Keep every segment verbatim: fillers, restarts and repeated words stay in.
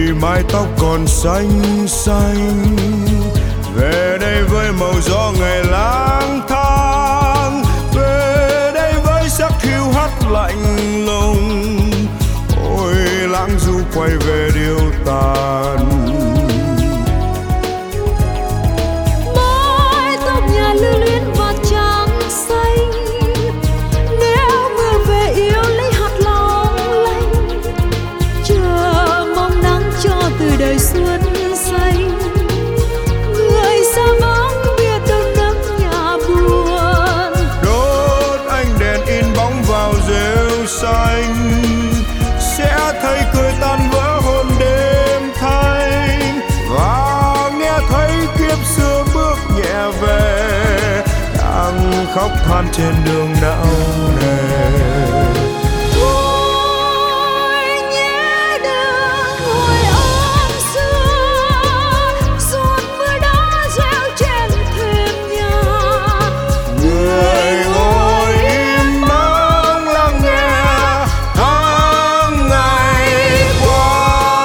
mái tóc còn xanh xanh, về đây với màu gió ngày lang thang, về đây với sắc hiu hắt lạnh lùng. Ôi lãng du quay về điêu tàn, mái tóc nhà lưu luyến và trắng xanh. Nếu mưa về yêu lấy hạt long lanh, chờ mong nắng cho từ đời xuân xanh. Người xa vắng biết đâu nắng nhà buồn, đốt ánh đèn in bóng vào rêu xanh, sẽ thấy cười tan vỡ hôn đêm thanh, và nghe thấy kiếp xưa bước nhẹ về, đang khóc than trên đường não nề. ôi nhớ đường hồi ấm xưa, giọt mưa đã reo trên thềm nhà. Người ngồi im mong lắng nghe tháng ngày qua.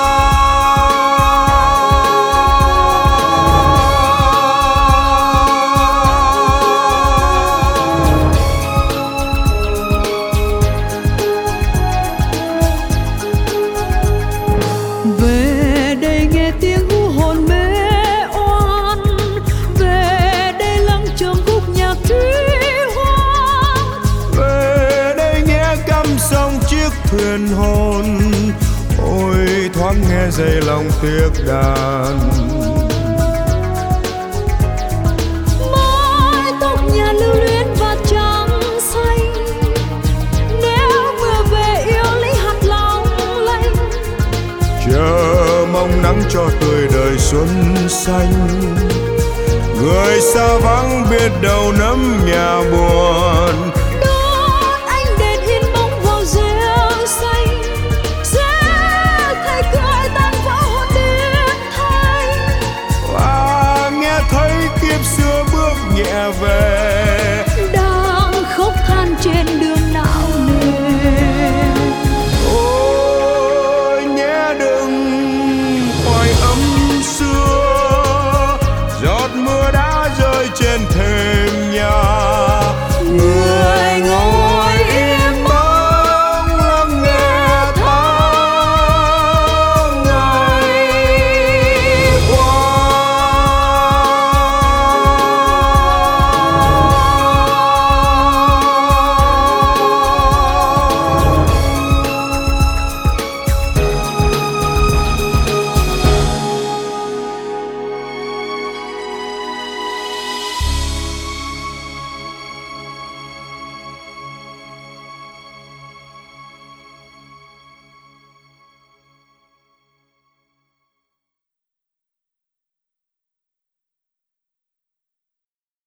Về đây nghe tiếng hu hồn mê oan, về đây lắng trầm khúc nhạc truy hoang. Về đây nghe cắm sông chiếc thuyền hồn, ôi thoáng nghe dây lòng tiếc đàn. Mái tóc nhà lưu luyến và trắng xanh, nếu mưa về yêu lấy hạt long lanh. Chờ mong nắng cho tươi đời xuân xanh, người xa vắng biết đâu nấm nhà buồn. Đốt ánh đèn in bóng vào rêu xanh, sẽ thấy cười tan vỡ hồn đêm thanh. Và nghe thấy kiếp xưa bước nhẹ về, Đang khóc than trên